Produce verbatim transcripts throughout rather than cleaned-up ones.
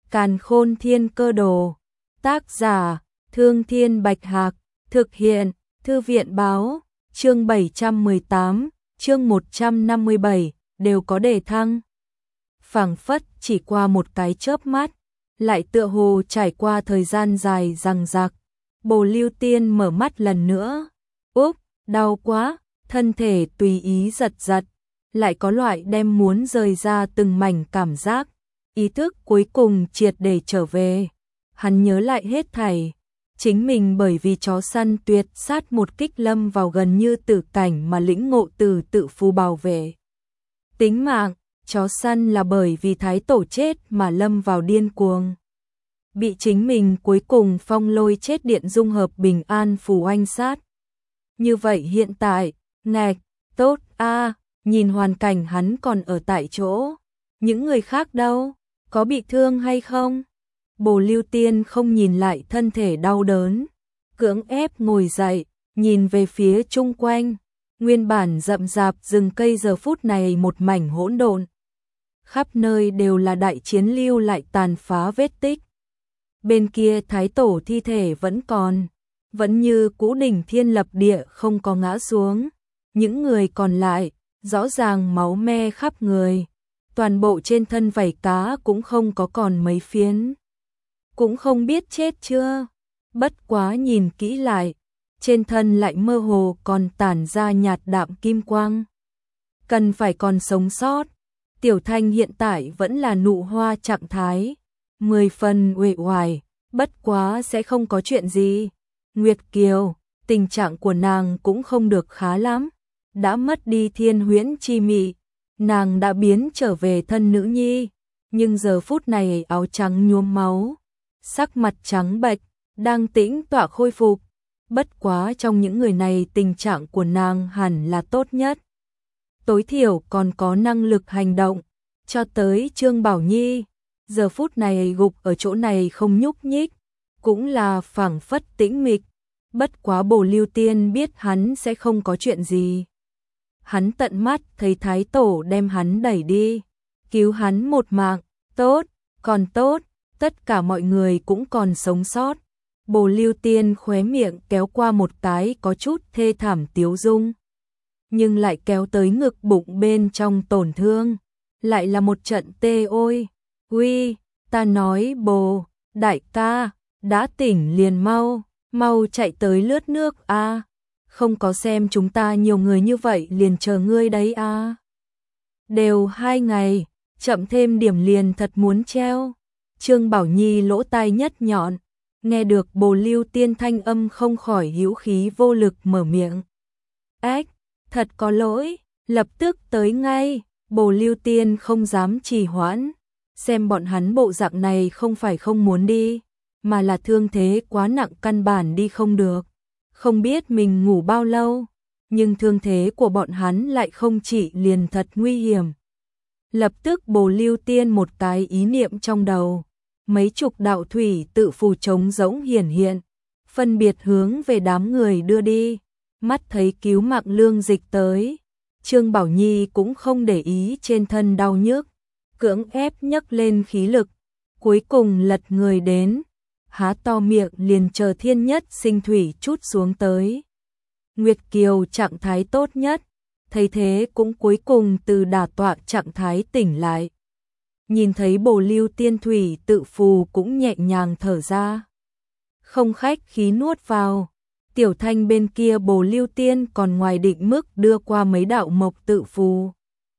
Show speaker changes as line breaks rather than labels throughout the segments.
Càn Khôn Thiên Cơ Đồ. Tác giả: Thương Thiên Bạch Hạc. Thực hiện: Thư viện Báo. Chương bảy trăm mười tám, chương một trăm năm mươi bảy, đều có đề thăng. Phảng phất chỉ qua một cái chớp mắt, lại tựa hồ trải qua thời gian dài dằng dặc. Bồ Lưu Tiên mở mắt lần nữa. Úp, đau quá, thân thể tùy ý giật giật, lại có loại đem muốn rời ra từng mảnh cảm giác. Ý thức cuối cùng triệt để trở về. Hắn nhớ lại hết thảy. Chính mình bởi vì chó săn tuyệt sát một kích lâm vào gần như tử cảnh mà lĩnh ngộ từ tự phù bảo vệ tính mạng. Chó săn là bởi vì thái tổ chết mà lâm vào điên cuồng. Bị chính mình cuối cùng phong lôi chết điện dung hợp bình an phù oanh sát. Như vậy hiện tại, ngạch, tốt a, nhìn hoàn cảnh hắn còn ở tại chỗ. Những người khác đâu, có bị thương hay không? Bồ Lưu Tiên không nhìn lại thân thể đau đớn, cưỡng ép ngồi dậy, nhìn về phía chung quanh. Nguyên bản rậm rạp rừng cây giờ phút này một mảnh hỗn độn. Khắp nơi đều là đại chiến lưu lại tàn phá vết tích. Bên kia thái tổ thi thể vẫn còn, vẫn như cũ đỉnh thiên lập địa không có ngã xuống. Những người còn lại, rõ ràng máu me khắp người. Toàn bộ trên thân vảy cá cũng không có còn mấy phiến. Cũng không biết chết chưa. Bất quá nhìn kỹ lại, trên thân lại mơ hồ còn tản ra nhạt đạm kim quang. Cần phải còn sống sót. Tiểu Thanh hiện tại vẫn là nụ hoa trạng thái, mười phần uể oải, bất quá sẽ không có chuyện gì. Nguyệt Kiều, tình trạng của nàng cũng không được khá lắm, đã mất đi thiên huyễn chi mị, nàng đã biến trở về thân nữ nhi, nhưng giờ phút này áo trắng nhuốm máu, sắc mặt trắng bệch, đang tĩnh tọa khôi phục. Bất quá trong những người này tình trạng của nàng hẳn là tốt nhất. Tối thiểu còn có năng lực hành động, cho tới Trương Bảo Nhi, giờ phút này gục ở chỗ này không nhúc nhích, cũng là phảng phất tĩnh mịch. Bất quá Bồ Lưu Tiên biết hắn sẽ không có chuyện gì. Hắn tận mắt thấy thái tổ đem hắn đẩy đi, cứu hắn một mạng, tốt, còn tốt, tất cả mọi người cũng còn sống sót. Bồ Lưu Tiên khóe miệng kéo qua một cái có chút thê thảm tiếu dung, nhưng lại kéo tới ngực bụng bên trong tổn thương, lại là một trận tê ôi. Uy, ta nói Bồ, đại ca, đã tỉnh liền mau, mau chạy tới lướt nước a, à. Không có xem chúng ta nhiều người như vậy liền chờ ngươi đấy a. À. Đều hai ngày, chậm thêm điểm liền thật muốn treo. Trương Bảo Nhi lỗ tai nhất nhọn, nghe được Bồ Lưu Tiên thanh âm không khỏi hữu khí vô lực mở miệng. Ách, thật có lỗi, lập tức tới ngay. Bồ Lưu Tiên không dám trì hoãn, xem bọn hắn bộ dạng này không phải không muốn đi, mà là thương thế quá nặng căn bản đi không được. Không biết mình ngủ bao lâu, nhưng thương thế của bọn hắn lại không chỉ liền thật nguy hiểm. Lập tức Bồ Lưu Tiên một cái ý niệm trong đầu, mấy chục đạo thủy tự phù trống rỗng hiển hiện, phân biệt hướng về đám người đưa đi. Mắt thấy cứu mạng lương dịch tới, Trương Bảo Nhi cũng không để ý trên thân đau nhức, cưỡng ép nhấc lên khí lực, cuối cùng lật người đến, há to miệng liền chờ thiên nhất sinh thủy chút xuống tới. Nguyệt Kiều trạng thái tốt nhất, thấy thế cũng cuối cùng từ đả tọa trạng thái tỉnh lại. Nhìn thấy Bồ Lưu Tiên thủy tự phù cũng nhẹ nhàng thở ra, không khách khí nuốt vào. Tiểu Thanh bên kia Bồ Lưu Tiên còn ngoài định mức đưa qua mấy đạo mộc tự phù.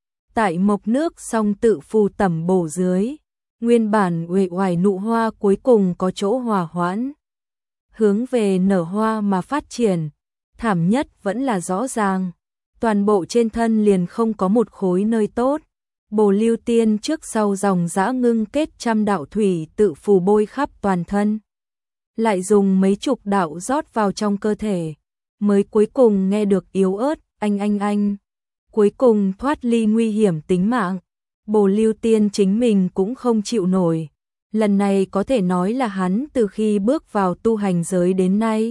Tại mộc nước song tự phù tẩm bổ dưới, nguyên bản uể oải nụ hoa cuối cùng có chỗ hòa hoãn, hướng về nở hoa mà phát triển. Thảm nhất vẫn là rõ ràng, toàn bộ trên thân liền không có một khối nơi tốt. Bồ Lưu Tiên trước sau dòng dã ngưng kết trăm đạo thủy tự phù bôi khắp toàn thân, lại dùng mấy chục đạo rót vào trong cơ thể, mới cuối cùng nghe được yếu ớt anh anh anh, cuối cùng thoát ly nguy hiểm tính mạng. Bồ Lưu Tiên chính mình cũng không chịu nổi, lần này có thể nói là hắn từ khi bước vào tu hành giới đến nay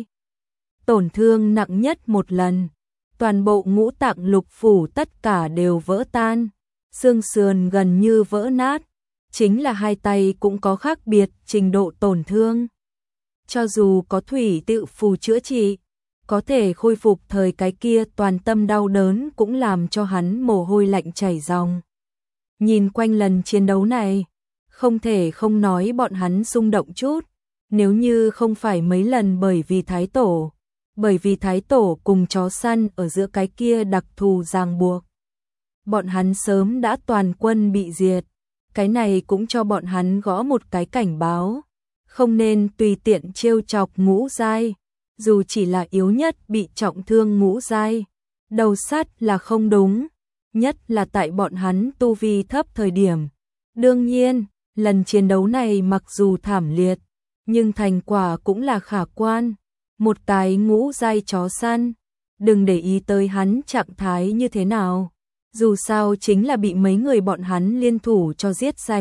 tổn thương nặng nhất một lần, toàn bộ ngũ tạng lục phủ tất cả đều vỡ tan, xương sườn gần như vỡ nát, chính là hai tay cũng có khác biệt trình độ tổn thương. Cho dù có thủy tự phù chữa trị, có thể khôi phục thời cái kia toàn tâm đau đớn cũng làm cho hắn mồ hôi lạnh chảy ròng. Nhìn quanh lần chiến đấu này, không thể không nói bọn hắn xung động chút, nếu như không phải mấy lần bởi vì Thái Tổ, bởi vì Thái Tổ cùng chó săn ở giữa cái kia đặc thù ràng buộc. Bọn hắn sớm đã toàn quân bị diệt, cái này cũng cho bọn hắn gõ một cái cảnh báo, không nên tùy tiện trêu chọc ngũ giai, dù chỉ là yếu nhất bị trọng thương ngũ giai, đầu sát là không đúng, nhất là tại bọn hắn tu vi thấp thời điểm. Đương nhiên, lần chiến đấu này mặc dù thảm liệt, nhưng thành quả cũng là khả quan. Một cái ngũ giai chó săn, đừng để ý tới hắn trạng thái như thế nào, dù sao chính là bị mấy người bọn hắn liên thủ cho giết sạch.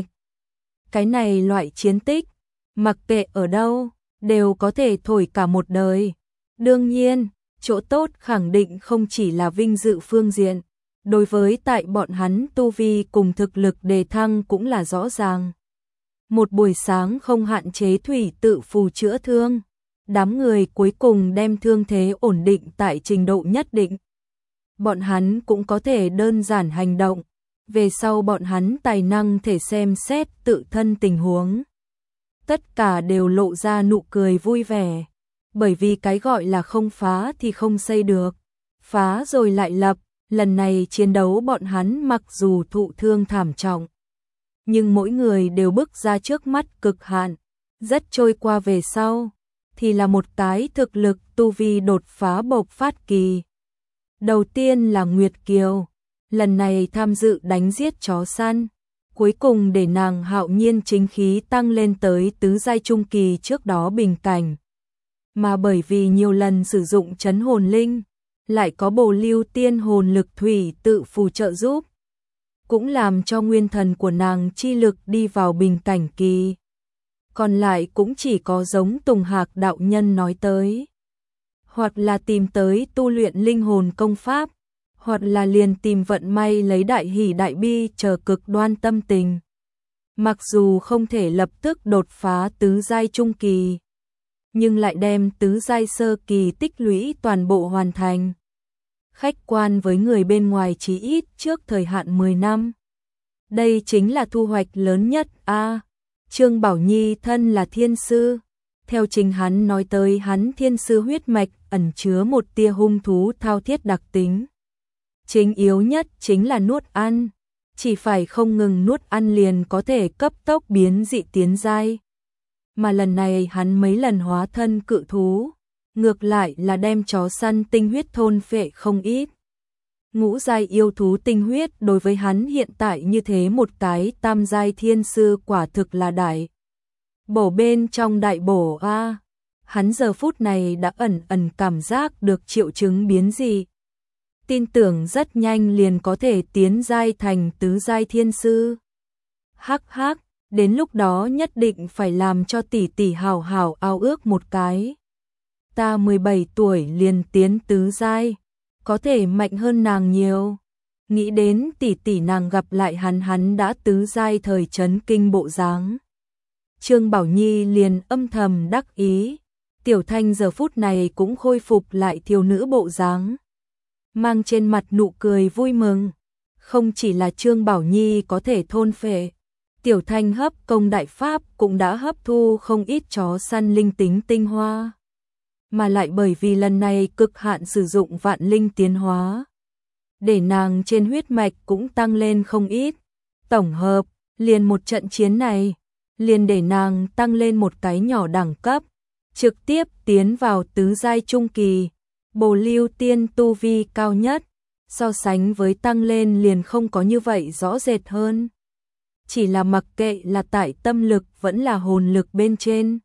Cái này loại chiến tích, mặc kệ ở đâu, đều có thể thổi cả một đời. Đương nhiên, chỗ tốt khẳng định không chỉ là vinh dự phương diện, đối với tại bọn hắn tu vi cùng thực lực đề thăng cũng là rõ ràng. Một buổi sáng không hạn chế thủy tự phù chữa thương, đám người cuối cùng đem thương thế ổn định tại trình độ nhất định. Bọn hắn cũng có thể đơn giản hành động, về sau bọn hắn tài năng thể xem xét tự thân tình huống. Tất cả đều lộ ra nụ cười vui vẻ, bởi vì cái gọi là không phá thì không xây được, phá rồi lại lập. Lần này chiến đấu bọn hắn mặc dù thụ thương thảm trọng, nhưng mỗi người đều bước ra trước mắt cực hạn, rất trôi qua về sau, thì là một cái thực lực tu vi đột phá bộc phát kỳ. Đầu tiên là Nguyệt Kiều, lần này tham dự đánh giết chó săn, cuối cùng để nàng hạo nhiên chính khí tăng lên tới tứ giai trung kỳ trước đó bình cảnh. Mà bởi vì nhiều lần sử dụng trấn hồn linh, lại có bổ lưu tiên hồn lực thủy tự phù trợ giúp, cũng làm cho nguyên thần của nàng chi lực đi vào bình cảnh kỳ. Còn lại cũng chỉ có giống Tùng Hạc đạo nhân nói tới, hoặc là tìm tới tu luyện linh hồn công pháp, hoặc là liền tìm vận may lấy đại hỷ đại bi chờ cực đoan tâm tình. Mặc dù không thể lập tức đột phá tứ giai trung kỳ, nhưng lại đem tứ giai sơ kỳ tích lũy toàn bộ hoàn thành. Khách quan với người bên ngoài chí ít trước thời hạn mười năm. Đây chính là thu hoạch lớn nhất a. À, Trương Bảo Nhi thân là thiên sư, theo chính hắn nói tới hắn thiên sư huyết mạch ẩn chứa một tia hung thú thao thiết đặc tính. Chính yếu nhất chính là nuốt ăn, chỉ phải không ngừng nuốt ăn liền có thể cấp tốc biến dị tiến giai. Mà lần này hắn mấy lần hóa thân cự thú, ngược lại là đem chó săn tinh huyết thôn phệ không ít. Ngũ giai yêu thú tinh huyết đối với hắn hiện tại như thế một cái tam giai thiên sư quả thực là đại bổ bên trong đại bổ a. À, hắn giờ phút này đã ẩn ẩn cảm giác được triệu chứng biến dị, tin tưởng rất nhanh liền có thể tiến giai thành tứ giai thiên sư. Hắc hắc, đến lúc đó nhất định phải làm cho tỷ tỷ hào hào ao ước một cái. Ta mười bảy tuổi liền tiến tứ giai, có thể mạnh hơn nàng nhiều. Nghĩ đến tỷ tỷ nàng gặp lại hắn hắn đã tứ giai thời chấn kinh bộ dáng. Trương Bảo Nhi liền âm thầm đắc ý, Tiểu Thanh giờ phút này cũng khôi phục lại thiếu nữ bộ dáng, mang trên mặt nụ cười vui mừng. Không chỉ là Trương Bảo Nhi có thể thôn phệ, Tiểu Thanh hấp công đại pháp cũng đã hấp thu không ít chó săn linh tính tinh hoa. Mà lại bởi vì lần này cực hạn sử dụng vạn linh tiến hóa, để nàng trên huyết mạch cũng tăng lên không ít. Tổng hợp, liền một trận chiến này, liền để nàng tăng lên một cái nhỏ đẳng cấp, trực tiếp tiến vào tứ giai trung kỳ, bồ lưu tiên tu vi cao nhất, so sánh với tăng lên liền không có như vậy rõ rệt hơn. Chỉ là mặc kệ là tại tâm lực vẫn là hồn lực bên trên,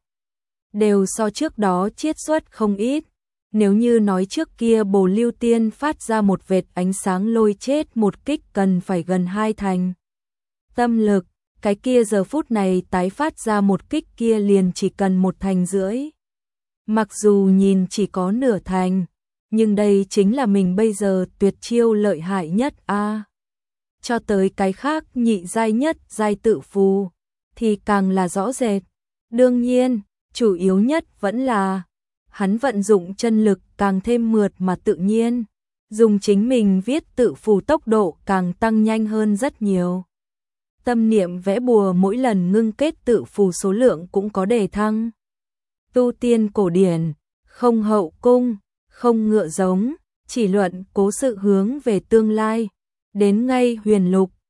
đều so trước đó chiết xuất không ít. Nếu như nói trước kia bồ lưu tiên phát ra một vệt ánh sáng lôi chết một kích cần phải gần hai thành tâm lực, cái kia giờ phút này tái phát ra một kích kia liền chỉ cần một thành rưỡi. Mặc dù nhìn chỉ có nửa thành, nhưng đây chính là mình bây giờ tuyệt chiêu lợi hại nhất a. À, cho tới cái khác nhị giai nhất giai tự phù, thì càng là rõ rệt. Đương nhiên, chủ yếu nhất vẫn là hắn vận dụng chân lực càng thêm mượt mà tự nhiên, dùng chính mình viết tự phù tốc độ càng tăng nhanh hơn rất nhiều. Tâm niệm vẽ bùa mỗi lần ngưng kết tự phù số lượng cũng có đề thăng. Tu tiên cổ điển, không hậu cung, không ngựa giống, chỉ luận cố sự hướng về tương lai. Đến ngay huyền lục,